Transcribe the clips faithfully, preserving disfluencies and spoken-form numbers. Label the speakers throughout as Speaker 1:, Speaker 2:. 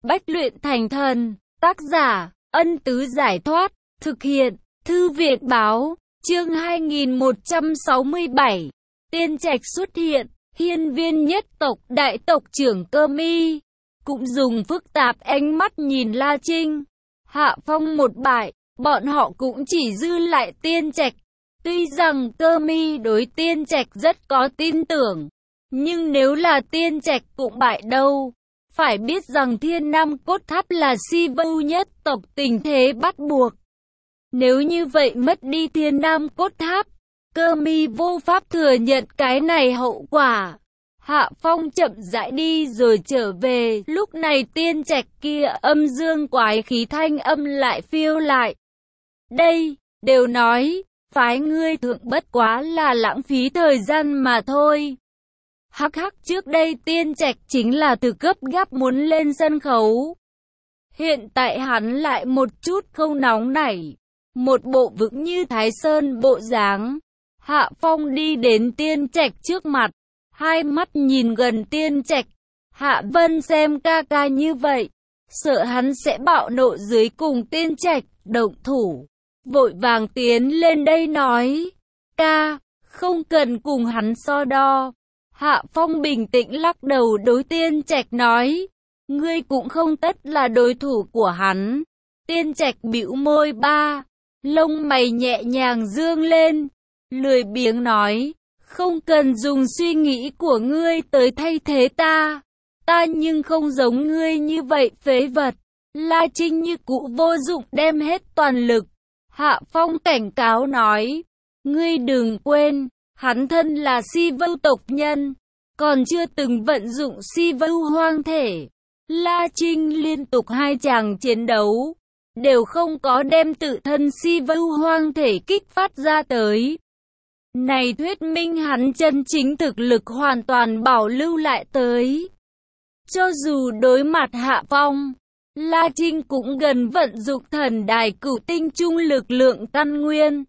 Speaker 1: bách luyện thành thần. Tác giả, Ân Tứ Giải Thoát. Thực hiện, Thư Viện Báo. Chương hai nghìn một trăm sáu mươi bảy. Tiên Trạch xuất hiện. Hiên Viên nhất tộc đại tộc trưởng Cơ Mi cũng dùng phức tạp ánh mắt nhìn La Trinh. Hạ Phong một bại, bọn họ cũng chỉ dư lại Tiên Trạch. Tuy rằng Cơ Mi đối Tiên Trạch rất có tin tưởng, nhưng nếu là Tiên Trạch cũng bại đâu. Phải biết rằng Thiên Nam Cốt Tháp là Si Vu nhất tộc, tình thế bắt buộc. Nếu như vậy mất đi Thiên Nam Cốt Tháp, Cơ Mi vô pháp thừa nhận cái này hậu quả. Hạ Phong chậm rãi đi rồi trở về, lúc này Tiên Trạch kia âm dương quái khí thanh âm lại phiêu lại. Đây, đều nói, phái ngươi thượng bất quá là lãng phí thời gian mà thôi. Hắc hắc, trước đây Tiên Trạch chính là từ gấp gáp muốn lên sân khấu. Hiện tại hắn lại một chút không nóng nảy, một bộ vững như Thái Sơn bộ dáng. Hạ Phong đi đến Tiên Trạch trước mặt, hai mắt nhìn gần Tiên Trạch. Hạ Vân xem ca ca như vậy, sợ hắn sẽ bạo nộ dưới cùng Tiên Trạch động thủ, vội vàng tiến lên đây nói, ca, không cần cùng hắn so đo. Hạ Phong bình tĩnh lắc đầu đối Tiên Trạch nói, ngươi cũng không tất là đối thủ của hắn. Tiên Trạch bĩu môi ba, lông mày nhẹ nhàng dương lên, lười biếng nói, không cần dùng suy nghĩ của ngươi tới thay thế ta. Ta nhưng không giống ngươi như vậy phế vật. La Trinh như cũ vô dụng đem hết toàn lực. Hạ Phong cảnh cáo nói, ngươi đừng quên, hắn thân là Si Vu tộc nhân, còn chưa từng vận dụng Si Vu hoang thể. La Trinh liên tục hai chàng chiến đấu, đều không có đem tự thân Si Vu hoang thể kích phát ra tới. Này thuyết minh hắn chân chính thực lực hoàn toàn bảo lưu lại tới. Cho dù đối mặt Hạ Phong, La Trinh cũng gần vận dụng thần đài cửu tinh trung lực lượng căn nguyên.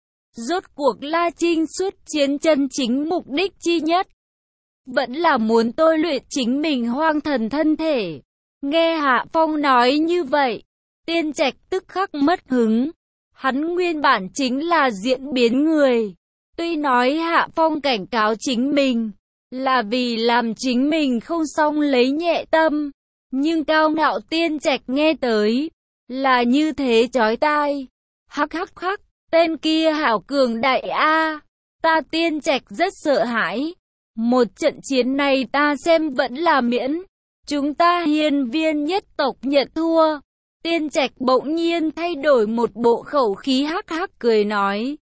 Speaker 1: Rốt cuộc La Trinh xuất chiến chân chính mục đích chi nhất, vẫn là muốn tôi luyện chính mình hoang thần thân thể. Nghe Hạ Phong nói như vậy, Tiên Trạch tức khắc mất hứng. Hắn nguyên bản chính là diễn biến người. Tuy nói Hạ Phong cảnh cáo chính mình là vì làm chính mình không xong lấy nhẹ tâm, nhưng cao ngạo Tiên Trạch nghe tới là như thế chói tai. Hắc hắc hắc, tên kia hảo cường đại a, ta Tiên Trạch rất sợ hãi. Một trận chiến này ta xem vẫn là miễn, chúng ta Hiên Viên nhất tộc nhận thua. Tiên Trạch bỗng nhiên thay đổi một bộ khẩu khí hắc hắc cười nói,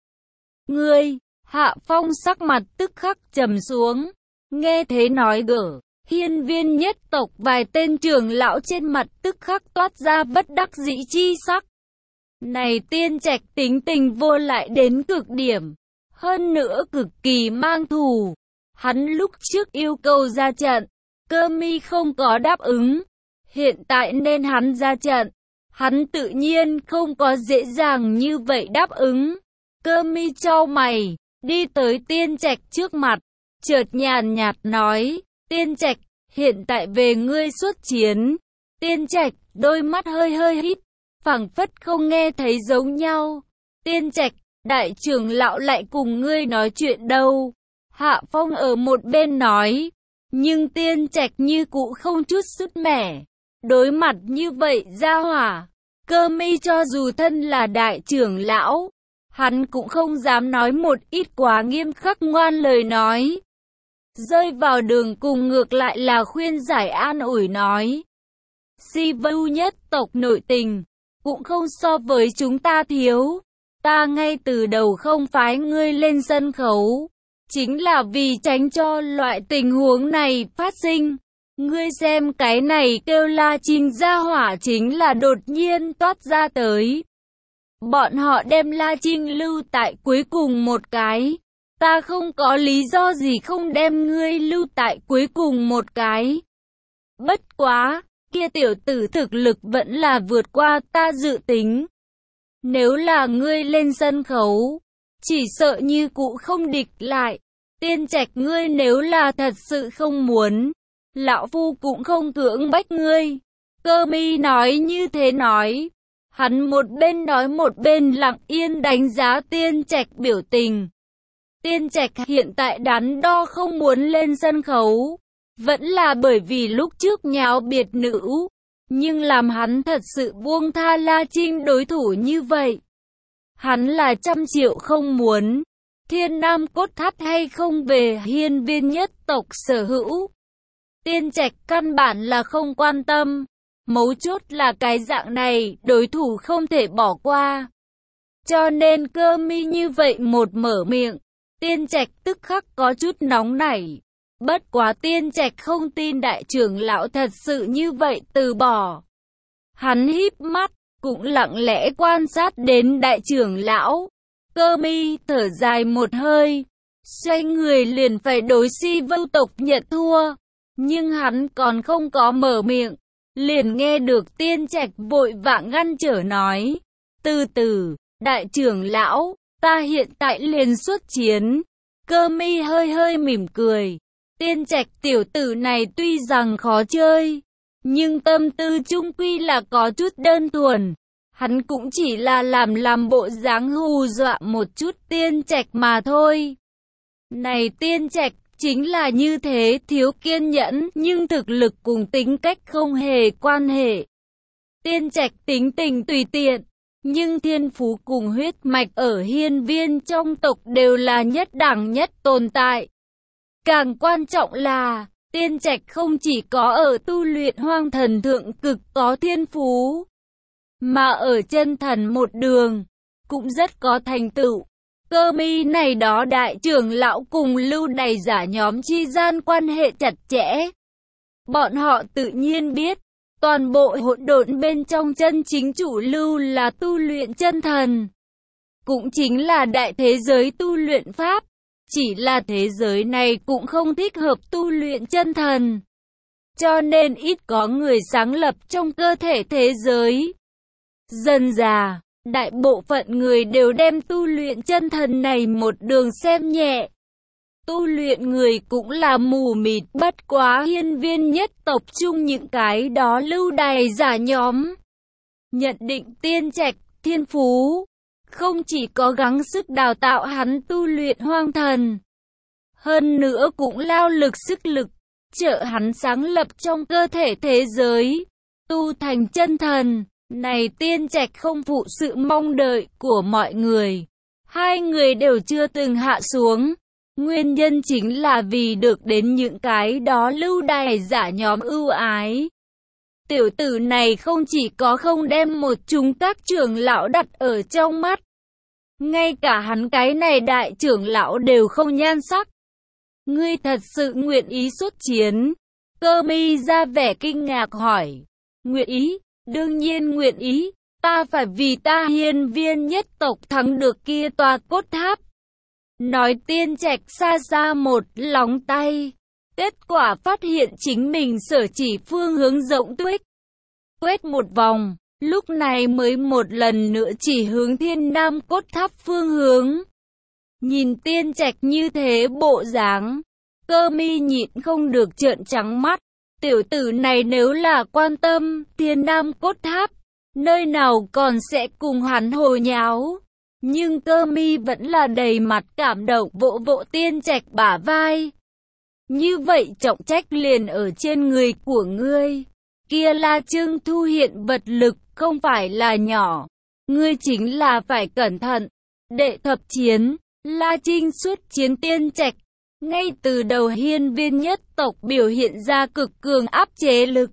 Speaker 1: ngươi. Hạ Phong sắc mặt tức khắc trầm xuống, nghe thế nói gở, Hiên Viên nhất tộc vài tên trưởng lão trên mặt tức khắc toát ra bất đắc dĩ chi sắc. Này Tiên Trạch tính tình vô lại đến cực điểm, hơn nữa cực kỳ mang thù. Hắn lúc trước yêu cầu ra trận, Cơ Mi không có đáp ứng, hiện tại nên hắn ra trận, hắn tự nhiên không có dễ dàng như vậy đáp ứng. Cơ Mi chau mày, đi tới Tiên Trạch trước mặt, chợt nhàn nhạt nói, Tiên Trạch, hiện tại về ngươi xuất chiến. Tiên Trạch, đôi mắt hơi hơi hít, phảng phất không nghe thấy giống nhau. Tiên Trạch, đại trưởng lão lại cùng ngươi nói chuyện đâu. Hạ Phong ở một bên nói, nhưng Tiên Trạch như cũ không chút sứt mẻ. Đối mặt như vậy ra hỏa, Cơ Mi cho dù thân là đại trưởng lão, hắn cũng không dám nói một ít quá nghiêm khắc ngoan lời nói. Rơi vào đường cùng ngược lại là khuyên giải an ủi nói, Si Vu nhất tộc nội tình cũng không so với chúng ta thiếu. Ta ngay từ đầu không phái ngươi lên sân khấu, chính là vì tránh cho loại tình huống này phát sinh. Ngươi xem cái này kêu La Trinh ra hỏa chính là đột nhiên toát ra tới. Bọn họ đem La Trinh lưu tại cuối cùng một cái. Ta không có lý do gì không đem ngươi lưu tại cuối cùng một cái. Bất quá, kia tiểu tử thực lực vẫn là vượt qua ta dự tính. Nếu là ngươi lên sân khấu, chỉ sợ như cũ không địch lại. Tiên Trạch, ngươi nếu là thật sự không muốn, lão phu cũng không cưỡng bách ngươi. Cơ Mi nói như thế nói. Hắn một bên nói một bên lặng yên đánh giá Tiên Trạch biểu tình. Tiên Trạch hiện tại đắn đo không muốn lên sân khấu. Vẫn là bởi vì lúc trước nháo biệt nữ. Nhưng làm hắn thật sự buông tha La Trinh đối thủ như vậy. Hắn là trăm triệu không muốn. Thiên Nam cốt tháp hay không về hiên viên nhất tộc sở hữu. Tiên Trạch căn bản là không quan tâm. Mấu chốt là cái dạng này, đối thủ không thể bỏ qua. Cho nên Cơ Mi như vậy một mở miệng, Tiên Trạch tức khắc có chút nóng nảy. Bất quá Tiên Trạch không tin đại trưởng lão thật sự như vậy từ bỏ. Hắn híp mắt, cũng lặng lẽ quan sát đến đại trưởng lão. Cơ Mi thở dài một hơi, xoay người liền phải đối Si Vưu tộc nhận thua. Nhưng hắn còn không có mở miệng, liền nghe được Tiên Trạch vội vã ngăn trở nói. Từ từ, đại trưởng lão, ta hiện tại liền xuất chiến. Cơ Mi hơi hơi mỉm cười. Tiên Trạch tiểu tử này tuy rằng khó chơi, nhưng tâm tư chung quy là có chút đơn thuần. Hắn cũng chỉ là làm làm bộ dáng hù dọa một chút Tiên Trạch mà thôi. Này Tiên Trạch chính là như thế, thiếu kiên nhẫn, nhưng thực lực cùng tính cách không hề quan hệ. Tiên Trạch tính tình tùy tiện, nhưng thiên phú cùng huyết mạch ở hiên viên trong tộc đều là nhất đẳng nhất tồn tại. Càng quan trọng là, Tiên Trạch không chỉ có ở tu luyện hoang thần thượng cực có thiên phú, mà ở chân thần một đường, cũng rất có thành tựu. Cơ Mi này đó đại trưởng lão cùng lưu đày giả nhóm chi gian quan hệ chặt chẽ. Bọn họ tự nhiên biết, toàn bộ hỗn độn bên trong chân chính chủ lưu là tu luyện chân thần. Cũng chính là đại thế giới tu luyện pháp. Chỉ là thế giới này cũng không thích hợp tu luyện chân thần. Cho nên ít có người sáng lập trong cơ thể thế giới. Dần dà, đại bộ phận người đều đem tu luyện chân thần này một đường xem nhẹ. Tu luyện người cũng là mù mịt, bất quá hiên viên nhất tộc chung những cái đó lưu đày giả nhóm. Nhận định Tiên Trạch thiên phú, không chỉ có gắng sức đào tạo hắn tu luyện hoang thần, hơn nữa cũng lao lực sức lực, trợ hắn sáng lập trong cơ thể thế giới, tu thành chân thần. Này Tiên Trạch không phụ sự mong đợi của mọi người. Hai người đều chưa từng hạ xuống. Nguyên nhân chính là vì được đến những cái đó lưu đày giả nhóm ưu ái. Tiểu tử này không chỉ có không đem một chúng các trưởng lão đặt ở trong mắt, ngay cả hắn cái này đại trưởng lão đều không nhan sắc. Ngươi thật sự nguyện ý xuất chiến? Cơ Mi ra vẻ kinh ngạc hỏi. Nguyện ý, đương nhiên nguyện ý, ta phải vì ta hiên viên nhất tộc thắng được kia tòa cốt tháp. Nói Tiên Trạch xa xa một lóng tay, kết quả phát hiện chính mình sở chỉ phương hướng rộng tuyết. Quét một vòng, lúc này mới một lần nữa chỉ hướng thiên nam cốt tháp phương hướng. Nhìn Tiên Trạch như thế bộ dáng, Cơ Mi nhịn không được trợn trắng mắt. Tiểu tử này nếu là quan tâm thiên nam cốt tháp, nơi nào còn sẽ cùng hắn hồ nháo. Nhưng Cơ Mi vẫn là đầy mặt cảm động vỗ vỗ Tiên Trạch bả vai. Như vậy trọng trách liền ở trên người của ngươi. Kia La Trương Thu hiện vật lực không phải là nhỏ. Ngươi chính là phải cẩn thận. Đệ thập chiến, La Trinh xuất chiến Tiên Trạch. Ngay từ đầu hiên viên nhất tộc biểu hiện ra cực cường áp chế lực.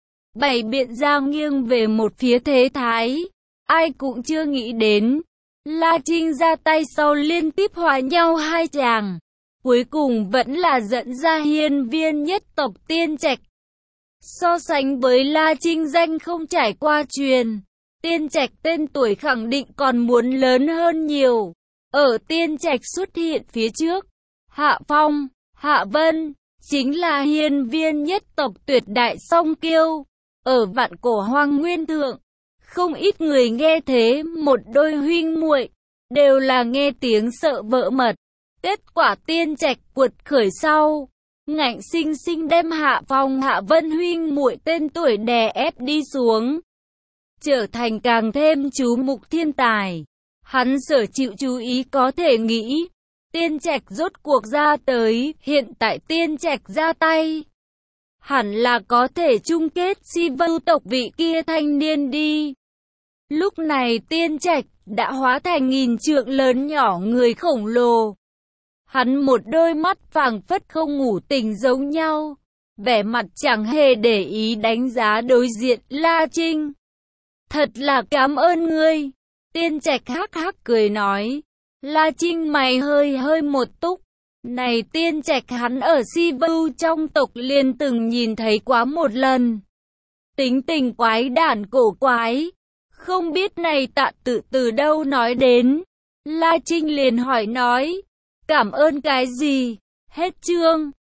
Speaker 1: Bảy biện ra nghiêng về một phía thế thái. Ai cũng chưa nghĩ đến. La Trinh ra tay sau liên tiếp hòa nhau hai chàng. Cuối cùng vẫn là dẫn ra hiên viên nhất tộc Tiên Trạch. So sánh với La Trinh danh không trải qua truyền, Tiên Trạch tên tuổi khẳng định còn muốn lớn hơn nhiều. Ở Tiên Trạch xuất hiện phía trước, Hạ Phong, Hạ Vân, chính là hiên viên nhất tộc tuyệt đại song kiêu. Ở vạn cổ hoang nguyên thượng, không ít người nghe thế một đôi huynh muội đều là nghe tiếng sợ vỡ mật. Kết quả Tiên Trạch cuột khởi sau, ngạnh sinh sinh đem Hạ Phong Hạ Vân huynh muội tên tuổi đè ép đi xuống, trở thành càng thêm chú mục thiên tài. Hắn sở chịu chú ý có thể nghĩ, Tiên Trạch rốt cuộc ra tới, hiện tại Tiên Trạch ra tay, hẳn là có thể chung kết Si Vưu tộc vị kia thanh niên đi. Lúc này Tiên Trạch đã hóa thành nghìn trượng lớn nhỏ người khổng lồ. Hắn một đôi mắt phảng phất không ngủ tỉnh giống nhau, vẻ mặt chẳng hề để ý đánh giá đối diện La Trinh. Thật là cảm ơn ngươi. Tiên Trạch hắc hắc cười nói. La Trinh mày hơi hơi một túc. Này Tiên Trạch hắn ở Si Vưu trong tộc liền từng nhìn thấy quá một lần. Tính tình quái đản cổ quái. Không biết này Tạ Tự từ đâu nói đến. La Trinh liền hỏi nói. Cảm ơn cái gì? Hết chương.